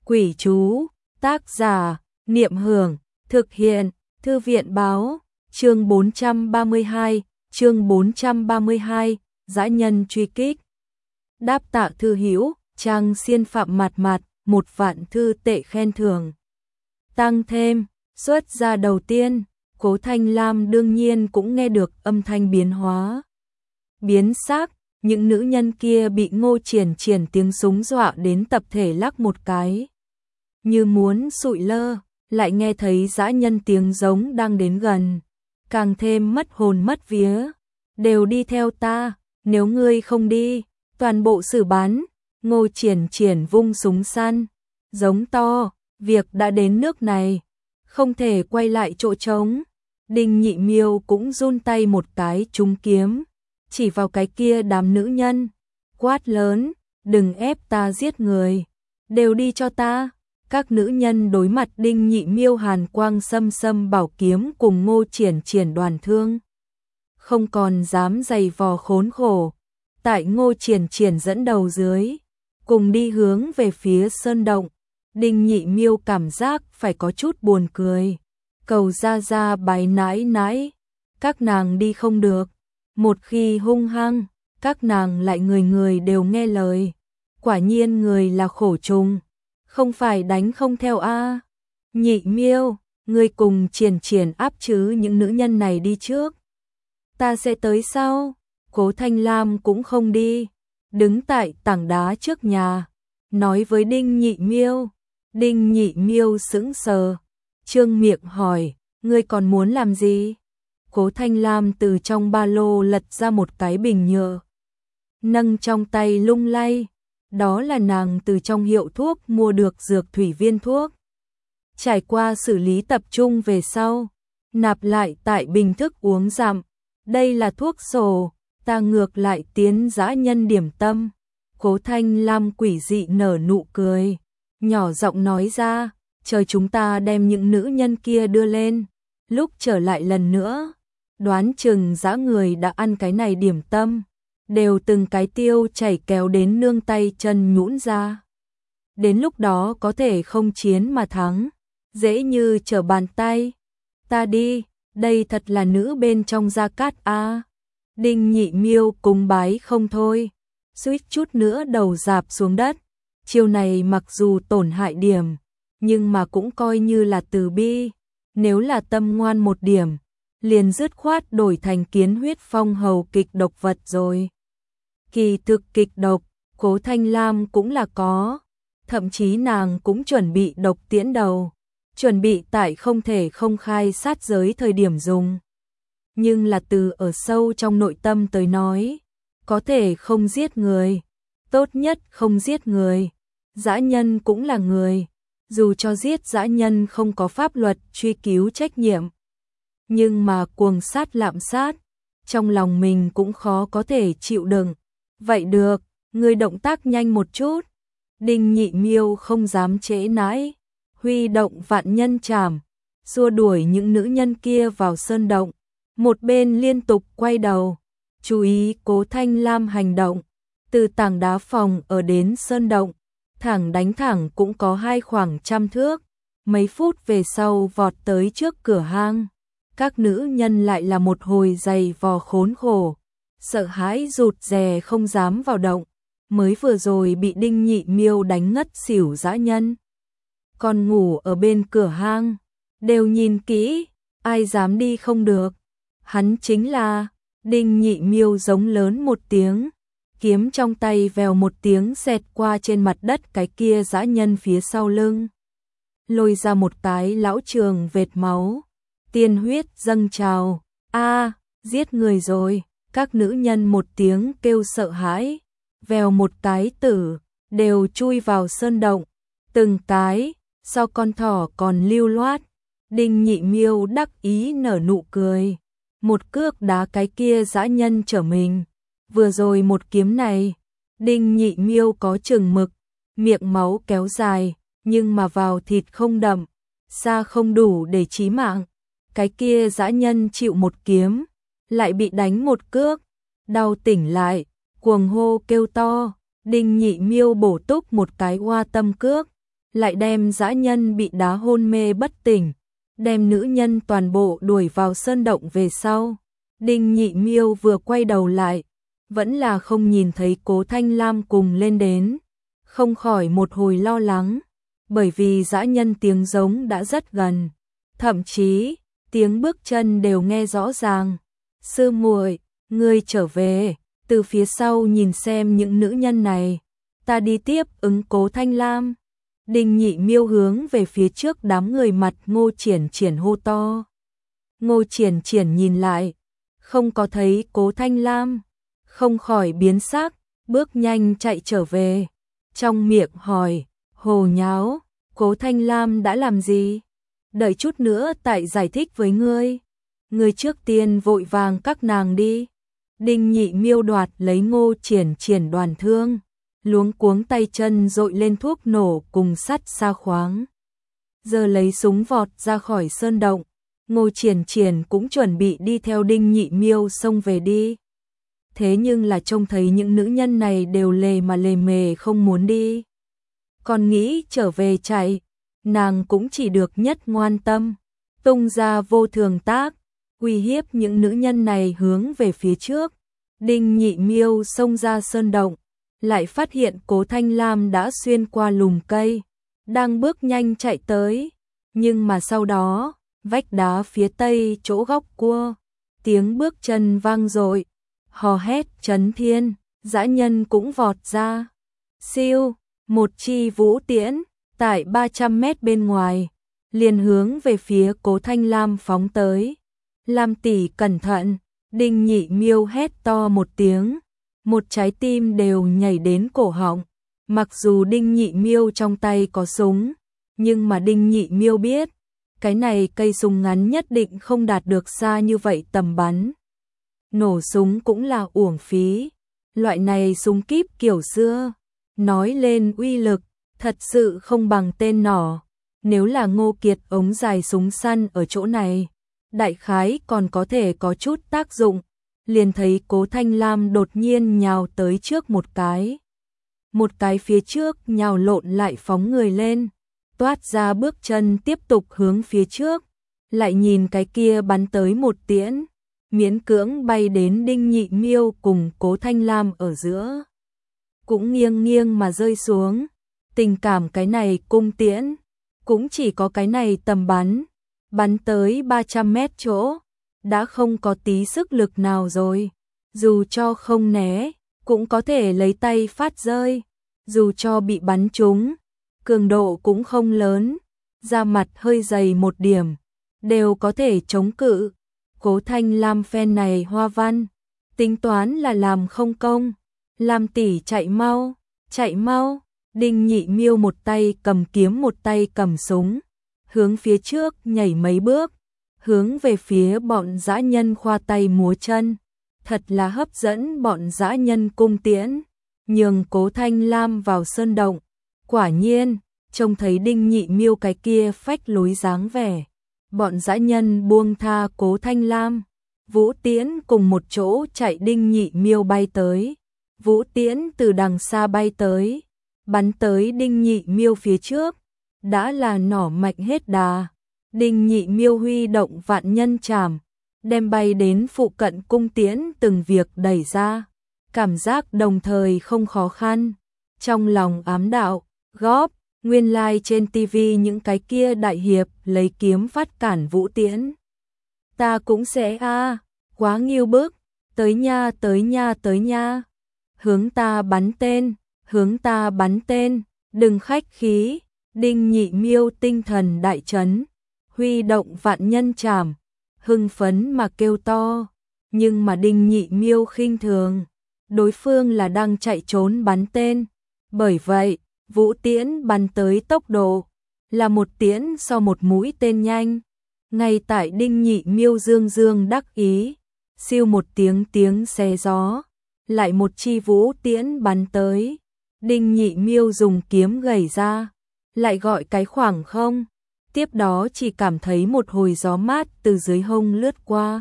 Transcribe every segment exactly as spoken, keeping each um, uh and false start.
Quỷ chú, tác giả, Niệm Hưởng, thực hiện, Thư viện báo, chương bốn trăm ba mươi hai, chương bốn trăm ba mươi hai, dã nhân truy kích. Đáp tạ thư hữu, trang xiên phạm mặt mặt, một vạn thư tệ khen thưởng. Tăng thêm, xuất ra đầu tiên, Cố Thanh Lam đương nhiên cũng nghe được âm thanh biến hóa. Biến sắc, những nữ nhân kia bị Ngô Triển Triển tiếng súng dọa đến tập thể lắc một cái. Như muốn sụi lơ, lại nghe thấy dã nhân tiếng giống đang đến gần. Càng thêm mất hồn mất vía. Đều đi theo ta, nếu ngươi không đi, toàn bộ xử bắn. Ngô Triển Triển vung súng săn, giống to, việc đã đến nước này, không thể quay lại chỗ trống. Đinh Nhị Miêu cũng run tay một cái trúng kiếm, chỉ vào cái kia đám nữ nhân, quát lớn, đừng ép ta giết người, đều đi cho ta. Các nữ nhân đối mặt Đinh Nhị Miêu hàn quang xâm xâm bảo kiếm cùng Ngô Triển Triển đoàn thương, không còn dám giày vò khốn khổ. Tại Ngô Triển Triển dẫn đầu dưới, cùng đi hướng về phía sơn động. Đinh Nhị Miêu cảm giác phải có chút buồn cười. Cầu ra ra bái nãi nãi, các nàng đi không được. Một khi hung hăng, các nàng lại người người đều nghe lời. Quả nhiên người là khổ trùng, không phải đánh không theo a. À. Nhị Miêu, ngươi cùng Triển Triển áp chứ những nữ nhân này đi trước. Ta sẽ tới sau. Cố Thanh Lam cũng không đi, đứng tại tảng đá trước nhà, nói với Đinh Nhị Miêu. Đinh Nhị Miêu sững sờ, trương miệng hỏi, ngươi còn muốn làm gì? Cố Thanh Lam từ trong ba lô lật ra một cái bình nhựa, nâng trong tay lung lay, đó là nàng từ trong hiệu thuốc mua được dược thủy viên thuốc. Trải qua xử lý tập trung về sau, nạp lại tại bình thức uống dặm, đây là thuốc sổ, ta ngược lại tiến dã nhân điểm tâm. Cố Thanh Lam quỷ dị nở nụ cười, nhỏ giọng nói ra, chờ chúng ta đem những nữ nhân kia đưa lên, lúc trở lại lần nữa, đoán chừng dã người đã ăn cái này điểm tâm, đều từng cái tiêu chảy kéo đến nương tay chân nhũn ra. Đến lúc đó có thể không chiến mà thắng, dễ như trở bàn tay. Ta đi, đây thật là nữ bên trong Gia Cát a. À. Đinh Nhị Miêu cung bái không thôi, suýt chút nữa đầu rạp xuống đất. Chiêu này mặc dù tổn hại điểm, nhưng mà cũng coi như là từ bi. Nếu là tâm ngoan một điểm, liền dứt khoát đổi thành kiến huyết phong hầu kịch độc vật rồi. Kỳ thực kịch độc, Cố Thanh Lam cũng là có. Thậm chí nàng cũng chuẩn bị độc tiễn đầu, chuẩn bị tại không thể không khai sát giới thời điểm dùng. Nhưng là từ ở sâu trong nội tâm tới nói, có thể không giết người, tốt nhất không giết người. Dã nhân cũng là người, dù cho giết dã nhân không có pháp luật truy cứu trách nhiệm, nhưng mà cuồng sát lạm sát, trong lòng mình cũng khó có thể chịu đựng. Vậy được, người động tác nhanh một chút. Đinh Nhị Miêu không dám trễ nãi, huy động vạn nhân trảm, xua đuổi những nữ nhân kia vào sơn động. Một bên liên tục quay đầu, chú ý Cố Thanh Lam hành động, từ tảng đá phòng ở đến sơn động, thẳng đánh thẳng cũng có hai khoảng trăm thước. Mấy phút về sau vọt tới trước cửa hang, các nữ nhân lại là một hồi giày vò khốn khổ, sợ hãi rụt rè không dám vào động. Mới vừa rồi bị Đinh Nhị Miêu đánh ngất xỉu dã nhân, còn ngủ ở bên cửa hang, đều nhìn kỹ, ai dám đi không được. Hắn chính là Đinh Nhị Miêu giống lớn một tiếng, kiếm trong tay vèo một tiếng xẹt qua trên mặt đất cái kia dã nhân phía sau lưng, lôi ra một cái lão trường vệt máu, tiên huyết dâng trào. A, giết người rồi. Các nữ nhân một tiếng kêu sợ hãi, vèo một cái tử, đều chui vào sơn động, từng cái, sau con thỏ còn lưu loát. Đinh Nhị Miêu đắc ý nở nụ cười, một cước đá cái kia dã nhân trở mình. Vừa rồi một kiếm này, Đinh Nhị Miêu có chừng mực, miệng máu kéo dài, nhưng mà vào thịt không đậm, xa không đủ để chí mạng. Cái kia dã nhân chịu một kiếm, lại bị đánh một cước, đau tỉnh lại, cuồng hô kêu to. Đinh Nhị Miêu bổ túc một cái hoa tâm cước, lại đem dã nhân bị đá hôn mê bất tỉnh, đem nữ nhân toàn bộ đuổi vào sơn động về sau. Đinh Nhị Miêu vừa quay đầu lại, vẫn là không nhìn thấy Cố Thanh Lam cùng lên đến, không khỏi một hồi lo lắng, bởi vì dã nhân tiếng giống đã rất gần, thậm chí tiếng bước chân đều nghe rõ ràng. Sư muội, ngươi trở về, từ phía sau nhìn xem những nữ nhân này, ta đi tiếp ứng Cố Thanh Lam. Đinh Nhị Miêu hướng về phía trước đám người mặt Ngô Triển Triển hô to. Ngô Triển Triển nhìn lại, không có thấy Cố Thanh Lam, không khỏi biến sắc, bước nhanh chạy trở về, trong miệng hỏi, hồ nháo, Cố Thanh Lam đã làm gì? Đợi chút nữa tại giải thích với ngươi, ngươi trước tiên vội vàng các nàng đi. Đinh Nhị Miêu đoạt lấy Ngô Triển Triển đoàn thương, luống cuống tay chân dội lên thuốc nổ cùng sắt xa khoáng. Giờ lấy súng vọt ra khỏi sơn động, Ngô Triển Triển cũng chuẩn bị đi theo Đinh Nhị Miêu xông về đi. Thế nhưng là trông thấy những nữ nhân này đều lề mà lề mề không muốn đi. Còn nghĩ trở về chạy, nàng cũng chỉ được nhất ngoan tâm, tung ra vô thường tác, uy hiếp những nữ nhân này hướng về phía trước. Đinh Nhị Miêu xông ra sơn động, lại phát hiện Cố Thanh Lam đã xuyên qua lùm cây, đang bước nhanh chạy tới, nhưng mà sau đó, vách đá phía tây chỗ góc cua, tiếng bước chân vang dội, hò hét chấn thiên, dã nhân cũng vọt ra. Siêu, một chi vũ tiễn, tại ba trăm mét bên ngoài, liền hướng về phía Cố Thanh Lam phóng tới. Lam tỷ cẩn thận, Đinh Nhị Miêu hét to một tiếng, một trái tim đều nhảy đến cổ họng. Mặc dù Đinh Nhị Miêu trong tay có súng, nhưng mà Đinh Nhị Miêu biết, cái này cây súng ngắn nhất định không đạt được xa như vậy tầm bắn. Nổ súng cũng là uổng phí, loại này súng kíp kiểu xưa, nói lên uy lực, thật sự không bằng tên nỏ. Nếu là Ngô Kiệt ống dài súng săn ở chỗ này, đại khái còn có thể có chút tác dụng. Liền thấy Cố Thanh Lam đột nhiên nhào tới trước một cái. Một cái phía trước nhào lộn lại phóng người lên, toát ra bước chân tiếp tục hướng phía trước, lại nhìn cái kia bắn tới một tiễn, miễn cưỡng bay đến Đinh Nhị Miêu cùng Cố Thanh Lam ở giữa. Cũng nghiêng nghiêng mà rơi xuống, tình cảm cái này cung tiễn, cũng chỉ có cái này tầm bắn, bắn tới ba trăm mét chỗ, đã không có tí sức lực nào rồi, dù cho không né, cũng có thể lấy tay phát rơi, dù cho bị bắn trúng, cường độ cũng không lớn, da mặt hơi dày một điểm, đều có thể chống cự. Cố Thanh Lam phen này hoa văn, tính toán là làm không công. Lam tỷ chạy mau, chạy mau. Đinh Nhị Miêu một tay cầm kiếm một tay cầm súng, hướng phía trước nhảy mấy bước, hướng về phía bọn dã nhân khoa tay múa chân, thật là hấp dẫn bọn dã nhân cung tiễn, nhường Cố Thanh Lam vào sơn động. Quả nhiên, trông thấy Đinh Nhị Miêu cái kia phách lối dáng vẻ, bọn dã nhân buông tha Cố Thanh Lam, vũ tiễn cùng một chỗ chạy. Đinh Nhị Miêu bay tới, vũ tiễn từ đằng xa bay tới, bắn tới Đinh Nhị Miêu phía trước, đã là nỏ mạnh hết đà. Đinh Nhị Miêu huy động vạn nhân trảm, đem bay đến phụ cận cung tiễn từng việc đẩy ra, cảm giác đồng thời không khó khăn. Trong lòng ám đạo, góp, nguyên lai like trên tivi những cái kia đại hiệp lấy kiếm phát cản vũ tiễn. Ta cũng sẽ a à, quá nghiêu bức, tới nha tới nha tới nha, hướng ta bắn tên, hướng ta bắn tên, đừng khách khí. Đinh Nhị Miêu tinh thần đại chấn, huy động vạn nhân trảm, hưng phấn mà kêu to, nhưng mà Đinh Nhị Miêu khinh thường, đối phương là đang chạy trốn bắn tên, bởi vậy, vũ tiễn bắn tới tốc độ là một tiễn so một mũi tên nhanh. Ngay tại Đinh Nhị Miêu dương dương đắc ý, siêu một tiếng tiếng xé gió, lại một chi vũ tiễn bắn tới. Đinh Nhị Miêu dùng kiếm gẩy ra, lại gọi cái khoảng không, tiếp đó chỉ cảm thấy một hồi gió mát từ dưới hông lướt qua.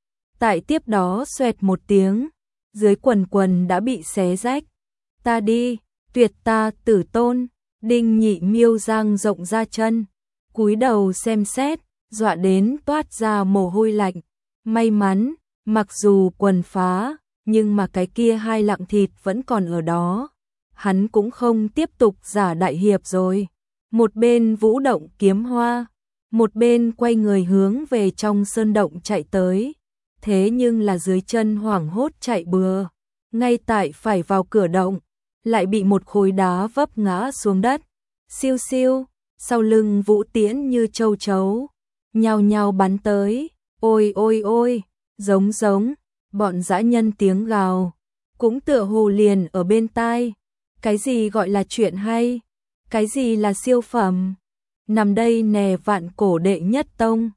Tại tiếp đó xoẹt một tiếng, dưới quần quần đã bị xé rách. Ta đi, tuyệt ta tử tôn, Đinh Nhị Miêu dang rộng ra chân, cúi đầu xem xét, dọa đến toát ra mồ hôi lạnh. May mắn, mặc dù quần phá, nhưng mà cái kia hai lạng thịt vẫn còn ở đó. Hắn cũng không tiếp tục giả đại hiệp rồi. Một bên vũ động kiếm hoa, một bên quay người hướng về trong sơn động chạy tới. Thế nhưng là dưới chân hoảng hốt chạy bừa, ngay tại phải vào cửa động, lại bị một khối đá vấp ngã xuống đất. Siêu siêu, sau lưng Vũ Tiễn như châu chấu, nhao nhao bắn tới. Ôi ôi ôi, giống giống, bọn dã nhân tiếng gào, cũng tựa hồ liền ở bên tai. Cái gì gọi là chuyện hay? Cái gì là siêu phẩm? Nằm đây nè vạn cổ đệ nhất tông.